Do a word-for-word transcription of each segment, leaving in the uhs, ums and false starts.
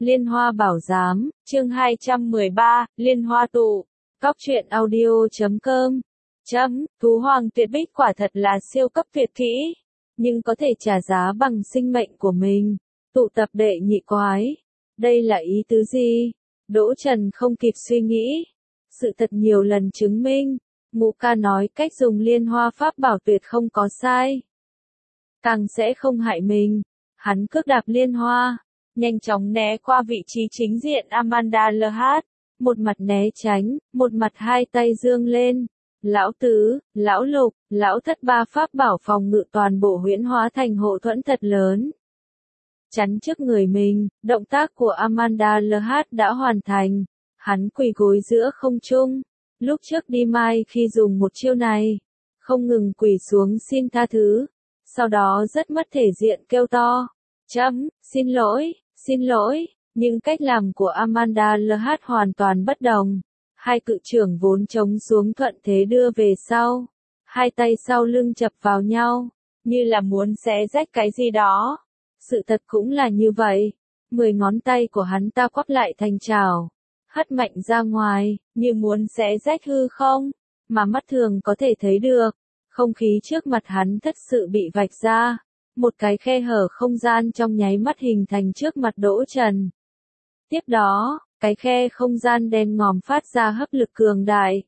Liên Hoa Bảo Giám, chương hai trăm mười ba, Liên Hoa Tụ, Cóc truyện audio chấm com. Chấm, thú hoàng tuyệt bích quả thật là siêu cấp tuyệt kỹ, nhưng có thể trả giá bằng sinh mệnh của mình. Tụ tập đệ nhị quái. Đây là ý tứ gì? Đỗ Trần không kịp suy nghĩ. Sự thật nhiều lần chứng minh. Ngũ ca nói cách dùng liên hoa pháp bảo tuyệt không có sai. Càng sẽ không hại mình. Hắn cước đạp liên hoa, nhanh chóng né qua vị trí chính diện Amanda lờ hát. Một mặt né tránh, một mặt hai tay dương lên. Lão tứ, lão lục, lão thất ba pháp bảo phòng ngự toàn bộ huyễn hóa thành hộ thuẫn thật lớn. Chắn trước người mình, động tác của Amanda lờ hát đã hoàn thành. Hắn quỳ gối giữa không trung. Lúc trước đi mai khi dùng một chiêu này, không ngừng quỳ xuống xin tha thứ. Sau đó rất mất thể diện kêu to. Chấm, xin lỗi, xin lỗi. Nhưng cách làm của Amanda lờ hát hoàn toàn bất đồng. Hai cự trưởng vốn chống xuống thuận thế đưa về sau. Hai tay sau lưng chập vào nhau, như là muốn xé rách cái gì đó. Sự thật cũng là như vậy. Mười ngón tay của hắn ta quắp lại thành chảo, hất mạnh ra ngoài, như muốn xé rách hư không, mà mắt thường có thể thấy được. Không khí trước mặt hắn thật sự bị vạch ra. Một cái khe hở không gian trong nháy mắt hình thành trước mặt Đỗ Trần. Tiếp đó, cái khe không gian đen ngòm phát ra hấp lực cường đại.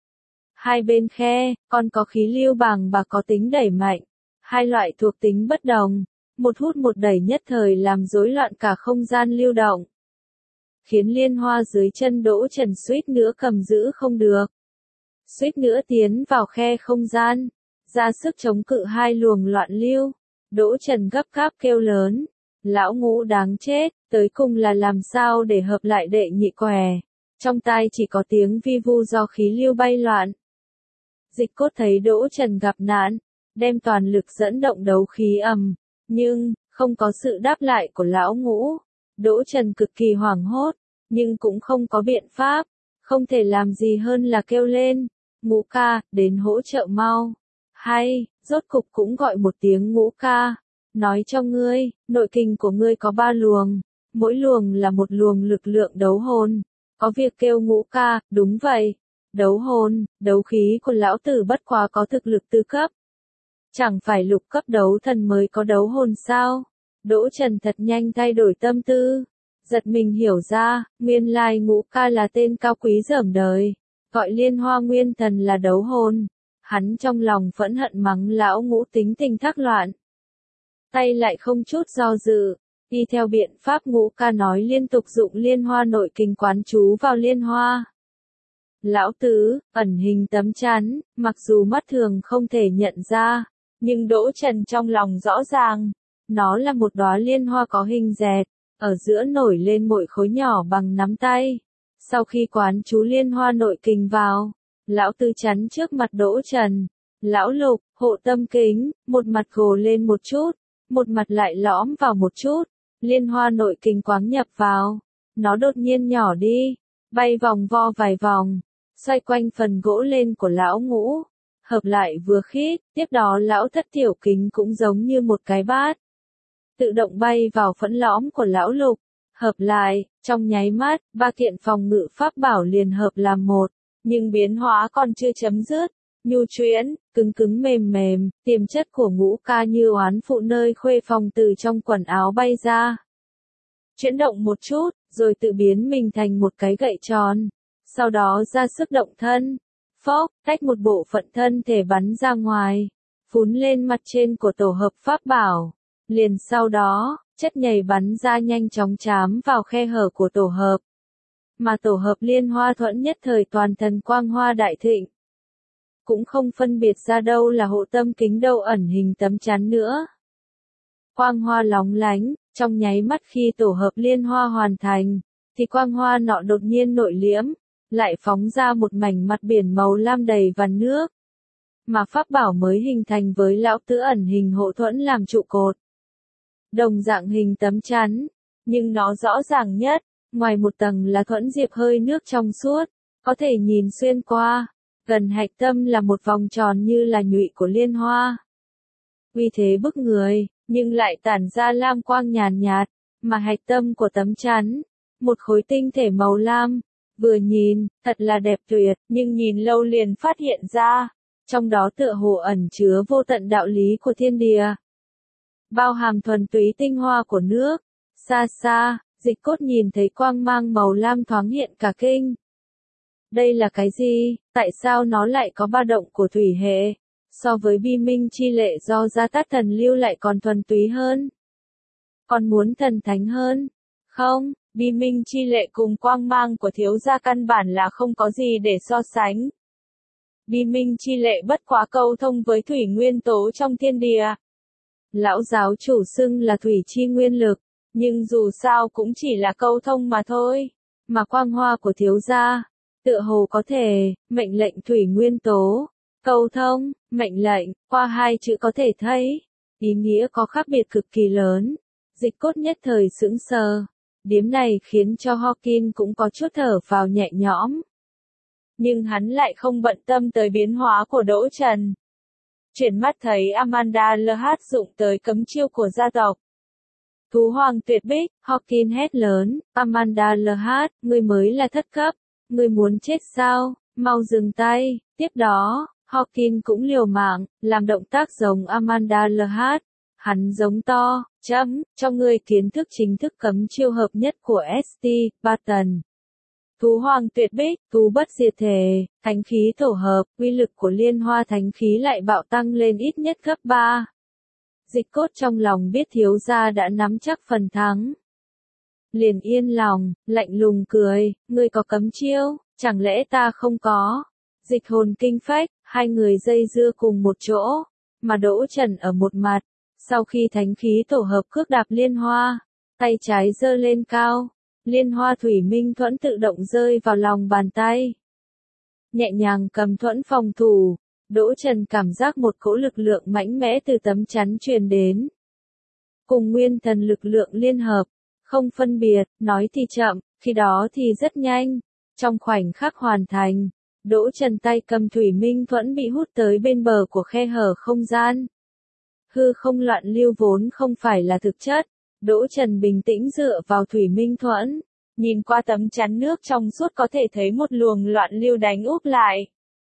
Hai bên khe, còn có khí lưu bằng và có tính đẩy mạnh. Hai loại thuộc tính bất đồng. Một hút một đẩy nhất thời làm rối loạn cả không gian lưu động. Khiến liên hoa dưới chân Đỗ Trần suýt nữa cầm giữ không được. Suýt nữa tiến vào khe không gian. Ra sức chống cự hai luồng loạn lưu. Đỗ Trần gấp gáp kêu lớn. Lão Ngũ đáng chết, tới cùng là làm sao để hợp lại đệ nhị què. Trong tai chỉ có tiếng vi vu do khí lưu bay loạn. Dịch Cốt thấy Đỗ Trần gặp nạn, đem toàn lực dẫn động đấu khí ầm. Nhưng, không có sự đáp lại của Lão Ngũ. Đỗ Trần cực kỳ hoảng hốt, nhưng cũng không có biện pháp. Không thể làm gì hơn là kêu lên. Ngũ ca, đến hỗ trợ mau. Hay, rốt cục cũng gọi một tiếng Ngũ ca. Nói cho ngươi, nội kinh của ngươi có ba luồng. Mỗi luồng là một luồng lực lượng đấu hồn. Có việc kêu Ngũ ca, đúng vậy. Đấu hồn, đấu khí của lão tử bất quá có thực lực tư cấp. Chẳng phải lục cấp đấu thần mới có đấu hồn sao? Đỗ Trần thật nhanh thay đổi tâm tư. Giật mình hiểu ra, nguyên lai Ngũ ca là tên cao quý dởm đời. Gọi liên hoa nguyên thần là đấu hồn. Hắn trong lòng phẫn hận mắng lão Ngũ tính tình thác loạn. Tay lại không chút do dự. Đi theo biện pháp Ngũ ca nói liên tục dụng liên hoa nội kinh quán chú vào liên hoa. Lão tứ, ẩn hình tấm chắn, mặc dù mắt thường không thể nhận ra. Nhưng Đỗ Trần trong lòng rõ ràng, nó là một đóa liên hoa có hình dẹt, ở giữa nổi lên mỗi khối nhỏ bằng nắm tay. Sau khi quán chú liên hoa nội kình vào, lão tứ chắn trước mặt Đỗ Trần. Lão Lục, hộ tâm kính, một mặt gồ lên một chút, một mặt lại lõm vào một chút. Liên hoa nội kình quáng nhập vào, nó đột nhiên nhỏ đi, bay vòng vo vài vòng, xoay quanh phần gỗ lên của lão Ngũ. Hợp lại vừa khít, tiếp đó lão thất tiểu kính cũng giống như một cái bát. Tự động bay vào phẫn lõm của lão Lục. Hợp lại, trong nháy mắt, ba kiện phòng ngự pháp bảo liền hợp làm một. Nhưng biến hóa còn chưa chấm dứt. Nhu truyễn, cứng cứng mềm mềm, tiềm chất của Ngũ ca như oán phụ nơi khuê phòng từ trong quần áo bay ra. Chuyển động một chút, rồi tự biến mình thành một cái gậy tròn. Sau đó ra sức động thân. Phốc, tách một bộ phận thân thể bắn ra ngoài, phún lên mặt trên của tổ hợp pháp bảo. Liền sau đó, chất nhầy bắn ra nhanh chóng chám vào khe hở của tổ hợp. Mà tổ hợp liên hoa thuẫn nhất thời toàn thân quang hoa đại thịnh. Cũng không phân biệt ra đâu là hộ tâm kính đâu ẩn hình tấm chắn nữa. Quang hoa lóng lánh, trong nháy mắt khi tổ hợp liên hoa hoàn thành, thì quang hoa nọ đột nhiên nội liễm. Lại phóng ra một mảnh mặt biển màu lam đầy vằn nước. Mà pháp bảo mới hình thành với lão tứ ẩn hình hộ thuẫn làm trụ cột. Đồng dạng hình tấm chắn, nhưng nó rõ ràng nhất, ngoài một tầng là thuẫn diệp hơi nước trong suốt, có thể nhìn xuyên qua. Gần hạch tâm là một vòng tròn như là nhụy của liên hoa. Uy thế bức người, nhưng lại tản ra lam quang nhàn nhạt, mà hạch tâm của tấm chắn, một khối tinh thể màu lam, vừa nhìn, thật là đẹp tuyệt, nhưng nhìn lâu liền phát hiện ra, trong đó tựa hồ ẩn chứa vô tận đạo lý của thiên địa, bao hàm thuần túy tinh hoa của nước. Xa xa, Dịch Cốt nhìn thấy quang mang màu lam thoáng hiện cả kinh. Đây là cái gì? Tại sao nó lại có ba động của thủy hệ? So với bi minh chi lệ do Gia Tát Thần lưu lại còn thuần túy hơn. Còn muốn thần thánh hơn? Không, bi minh chi lệ cùng quang mang của thiếu gia căn bản là không có gì để so sánh. Bi minh chi lệ bất quá câu thông với thủy nguyên tố trong thiên địa. Lão giáo chủ xưng là thủy chi nguyên lực, nhưng dù sao cũng chỉ là câu thông mà thôi. Mà quang hoa của thiếu gia, tựa hồ có thể, mệnh lệnh thủy nguyên tố. Câu thông, mệnh lệnh, qua hai chữ có thể thấy, ý nghĩa có khác biệt cực kỳ lớn. Dịch Cốt nhất thời sững sờ. Điểm này khiến cho Hawking cũng có chút thở vào nhẹ nhõm. Nhưng hắn lại không bận tâm tới biến hóa của Đỗ Trần. Chuyển mắt thấy Amanda lờ hát dụng tới cấm chiêu của gia tộc. Thú hoàng tuyệt bích, Hawking hét lớn, Amanda lờ hát, ngươi mới là thất cấp, ngươi muốn chết sao, mau dừng tay. Tiếp đó, Hawking cũng liều mạng, làm động tác giống Amanda lờ hát. Hắn giống to, chấm, cho ngươi kiến thức chính thức cấm chiêu hợp nhất của ét tê, Barton. Thú hoàng tuyệt bích, thú bất diệt thể, thánh khí tổ hợp, uy lực của liên hoa thánh khí lại bạo tăng lên ít nhất gấp ba. Dịch Cốt trong lòng biết thiếu gia đã nắm chắc phần thắng. Liền yên lòng, lạnh lùng cười, ngươi có cấm chiêu, chẳng lẽ ta không có. Dịch hồn kinh phách, hai người dây dưa cùng một chỗ, mà Đỗ Trần ở một mặt. Sau khi thánh khí tổ hợp cước đạp liên hoa, tay trái giơ lên cao, liên hoa thủy minh thuẫn tự động rơi vào lòng bàn tay. Nhẹ nhàng cầm thuẫn phòng thủ, Đỗ Trần cảm giác một cỗ lực lượng mãnh mẽ từ tấm chắn truyền đến. Cùng nguyên thần lực lượng liên hợp, không phân biệt, nói thì chậm, khi đó thì rất nhanh. Trong khoảnh khắc hoàn thành, Đỗ Trần tay cầm thủy minh thuẫn bị hút tới bên bờ của khe hở không gian. Hư không loạn lưu vốn không phải là thực chất, Đỗ Trần bình tĩnh dựa vào thủy minh thuẫn, nhìn qua tấm chắn nước trong suốt có thể thấy một luồng loạn lưu đánh úp lại.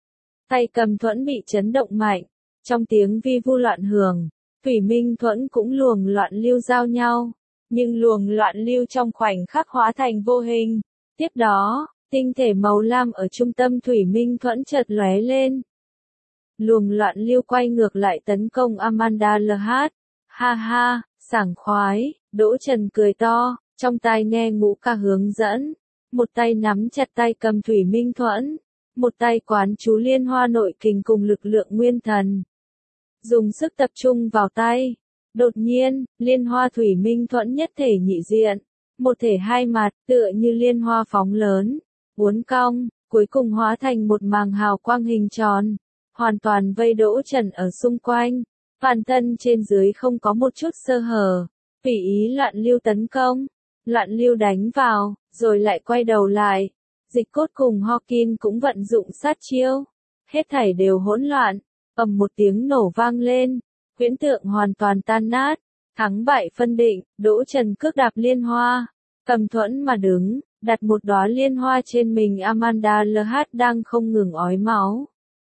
Tay cầm thuẫn bị chấn động mạnh, trong tiếng vi vu loạn hưởng, thủy minh thuẫn cũng luồng loạn lưu giao nhau, nhưng luồng loạn lưu trong khoảnh khắc hóa thành vô hình. Tiếp đó, tinh thể màu lam ở trung tâm thủy minh thuẫn chợt lóe lên. Luồng loạn lưu quay ngược lại tấn công Amanda lờ hát. Ha ha, sảng khoái, Đỗ Trần cười to, trong tai nghe ngũ ca hướng dẫn. Một tay nắm chặt tay cầm thủy minh thuẫn, một tay quán chú liên hoa nội kình cùng lực lượng nguyên thần. Dùng sức tập trung vào tay. Đột nhiên, liên hoa thủy minh thuẫn nhất thể nhị diện. Một thể hai mặt, tựa như liên hoa phóng lớn, uốn cong, cuối cùng hóa thành một màng hào quang hình tròn. Hoàn toàn vây Đỗ Trần ở xung quanh, toàn thân trên dưới không có một chút sơ hở, tùy ý loạn lưu tấn công, loạn lưu đánh vào, rồi lại quay đầu lại. Dịch Cốt cùng Hawking cũng vận dụng sát chiêu, hết thảy đều hỗn loạn, ầm một tiếng nổ vang lên, huyễn tượng hoàn toàn tan nát, thắng bại phân định. Đỗ Trần cước đạp liên hoa, cầm thuẫn mà đứng, đặt một đóa liên hoa trên mình Amanda lờ hát đang không ngừng ói máu.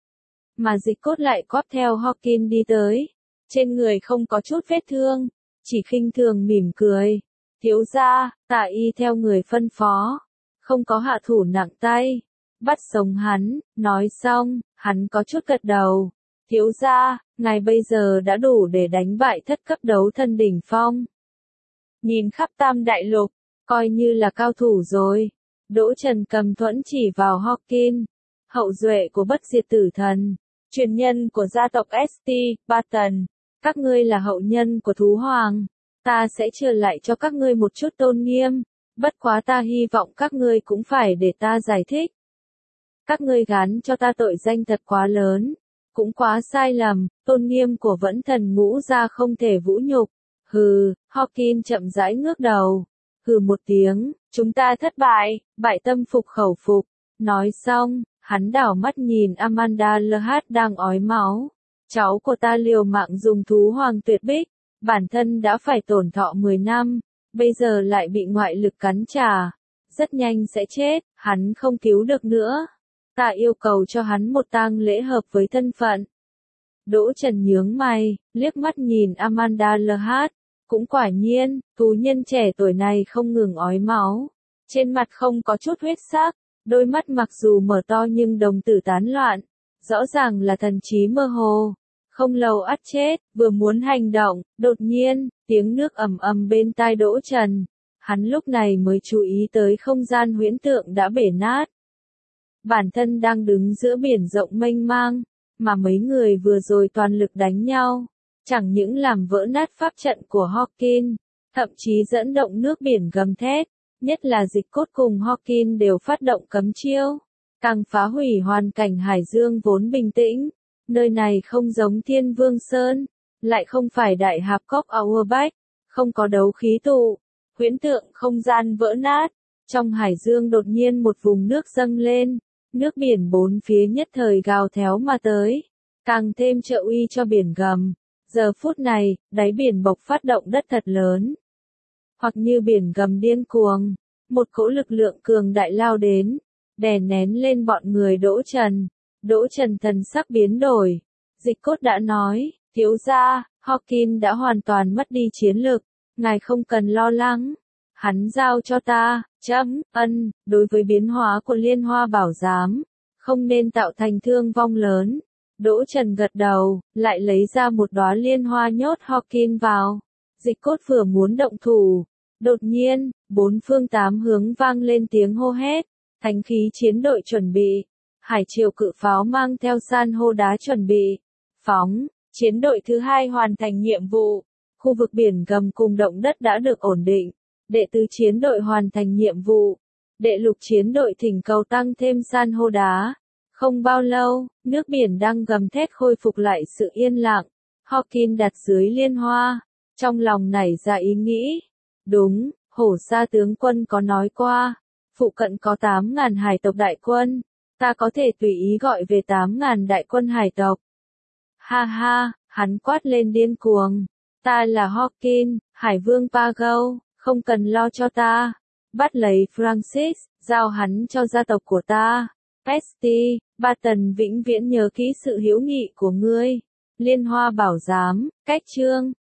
Mà Dịch Cốt lại quắp theo Hawking đi tới, trên người không có chút vết thương, chỉ khinh thường mỉm cười. Thiếu gia, tạ y theo người phân phó, không có hạ thủ nặng tay, bắt sống hắn. Nói xong, hắn có chút gật đầu. Thiếu gia, ngài bây giờ đã đủ để đánh bại thất cấp đấu thân đỉnh phong. Nhìn khắp Tam Đại Lục, coi như là cao thủ rồi. Đỗ Trần cầm thuẫn chỉ vào Hawking, hậu duệ của bất diệt tử thần, truyền nhân của gia tộc ét tê, Barton. Các ngươi là hậu nhân của thú hoàng, ta sẽ trừ lại cho các ngươi một chút tôn nghiêm, bất quá ta hy vọng các ngươi cũng phải để ta giải thích. Các ngươi gán cho ta tội danh thật quá lớn, cũng quá sai lầm, tôn nghiêm của vẫn thần ngũ gia không thể vũ nhục. Hừ, Hawking chậm rãi ngước đầu, hừ một tiếng, chúng ta thất bại, bại tâm phục khẩu phục. Nói xong, hắn đảo mắt nhìn Amanda lờ hát đang ói máu. Cháu của ta liều mạng dùng thú hoàng tuyệt bích, bản thân đã phải tổn thọ mười năm, bây giờ lại bị ngoại lực cắn trả. Rất nhanh sẽ chết, hắn không cứu được nữa. Ta yêu cầu cho hắn một tang lễ hợp với thân phận. Đỗ Trần nhướng mày, liếc mắt nhìn Amanda Lehat. Cũng quả nhiên, thú nhân trẻ tuổi này không ngừng ói máu. Trên mặt không có chút huyết sắc, đôi mắt mặc dù mở to nhưng đồng tử tán loạn. Rõ ràng là thần trí mơ hồ. Không lâu ắt chết, vừa muốn hành động, đột nhiên, tiếng nước ầm ầm bên tai Đỗ Trần. Hắn lúc này mới chú ý tới không gian huyễn tượng đã bể nát. Bản thân đang đứng giữa biển rộng mênh mang, mà mấy người vừa rồi toàn lực đánh nhau. Chẳng những làm vỡ nát pháp trận của Hawkins, thậm chí dẫn động nước biển gầm thét, nhất là Dịch Cốt cùng Hawkins đều phát động cấm chiêu, càng phá hủy hoàn cảnh hải dương vốn bình tĩnh. Nơi này không giống Thiên Vương Sơn, lại không phải Đại Hạp Cốc Auerbach, không có đấu khí tụ, huyễn tượng không gian vỡ nát. Trong hải dương đột nhiên một vùng nước dâng lên, nước biển bốn phía nhất thời gào thét mà tới, càng thêm trợ uy cho biển gầm. Giờ phút này, đáy biển bộc phát động đất thật lớn. Hoặc như biển gầm điên cuồng, một cỗ lực lượng cường đại lao đến, đè nén lên bọn người Đỗ Trần. Đỗ Trần thần sắc biến đổi. Dịch Cốt đã nói, thiếu gia, Hawkins đã hoàn toàn mất đi chiến lực, ngài không cần lo lắng. Hắn giao cho ta, chấm, ân, đối với biến hóa của Liên Hoa Bảo Giám, không nên tạo thành thương vong lớn. Đỗ Trần gật đầu, lại lấy ra một đóa liên hoa nhốt Hawkins vào. Dịch Cốt vừa muốn động thủ. Đột nhiên, bốn phương tám hướng vang lên tiếng hô hét. Thánh khí chiến đội chuẩn bị. Hải triều cự pháo mang theo san hô đá chuẩn bị. Phóng, chiến đội thứ hai hoàn thành nhiệm vụ. Khu vực biển gầm cùng động đất đã được ổn định. Đệ tứ chiến đội hoàn thành nhiệm vụ. Đệ lục chiến đội thỉnh cầu tăng thêm san hô đá. Không bao lâu, nước biển đang gầm thét khôi phục lại sự yên lặng. Hawkins đặt dưới liên hoa. Trong lòng nảy ra ý nghĩ. Đúng, Hổ Sa tướng quân có nói qua. Phụ cận có tám ngàn hải tộc đại quân. Ta có thể tùy ý gọi về tám ngàn đại quân hải tộc. Ha ha, hắn quát lên điên cuồng. Ta là Hawkins, Hải Vương Pago, không cần lo cho ta. Bắt lấy Francis, giao hắn cho gia tộc của ta. Pesty, Barton vĩnh viễn nhớ kỹ sự hữu nghị của ngươi. Liên Hoa Bảo Giám, cách chương.